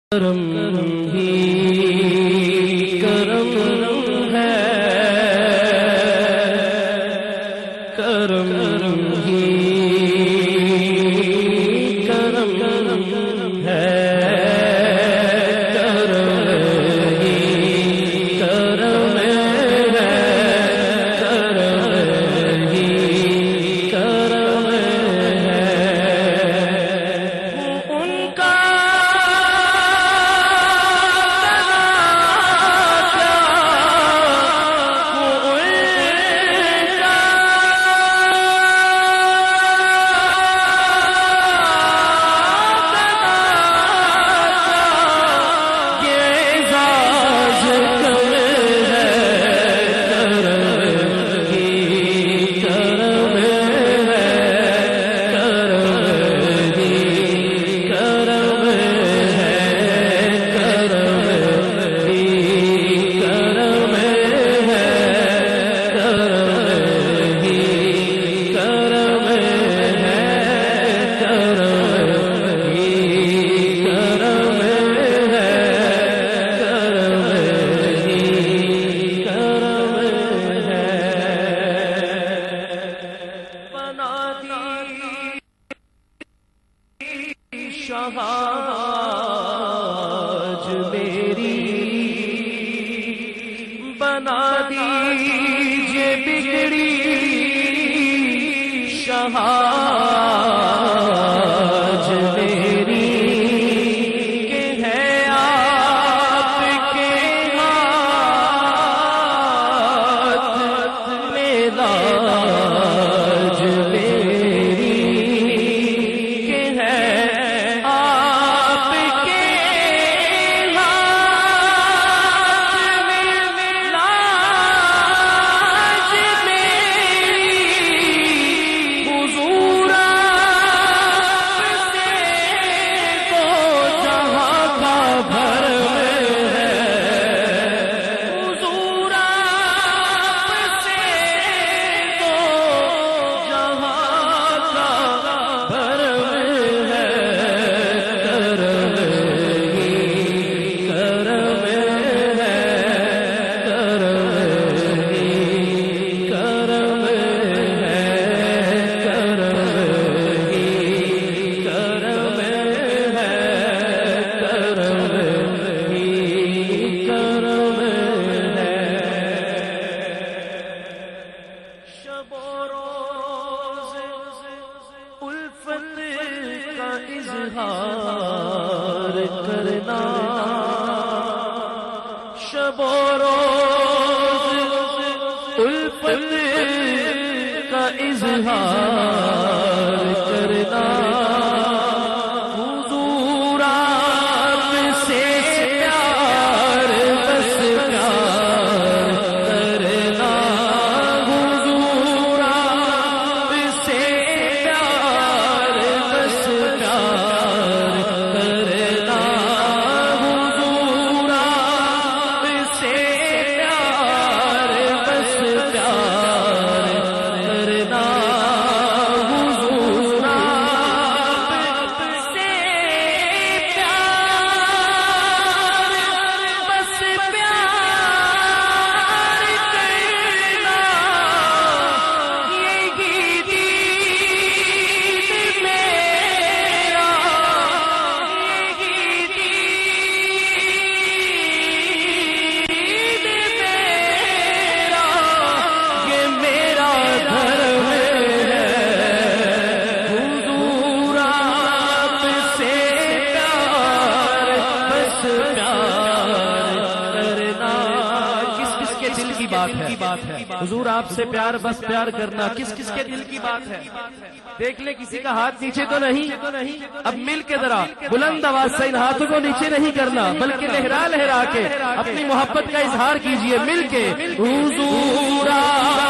کرم ہی کرم ہے، کرم ہی کرم ہے، کرم ہی کرم ہے، کرم ہی کرم ہے ان کا شہاج میری بنا دیجئے بگڑی شہاج میری کہ ہے آپ کے ہاتھ میں لاج میری کہ ہے اظہار کرنا شب و روز الفت کا اظہار کرنا حضور آپ سے پیار بس پیار کرنا حضور آپ سے پیار بس پیار کرنا حضور آپ سے پیار بس پیار کرنا حضور آپ سے پیار بس پیار کرنا یہی دین میرا یہی دین میرا یہ میرا دھرم ہے حضور آپ سے پیار بس پیار کرنا کس کس کے دل کی بات ہے حضور آپ سے پیار بس پیار کرنا کس کس کے دل کی بات ہے دیکھ لے کسی کا ہاتھ نیچے تو نہیں اب مل کے ذرا بلند آواز سے ان ہاتھوں کو نیچے نہیں کرنا بلکہ لہرا لہرا کے اپنی محبت کا اظہار کیجئے مل کے حضور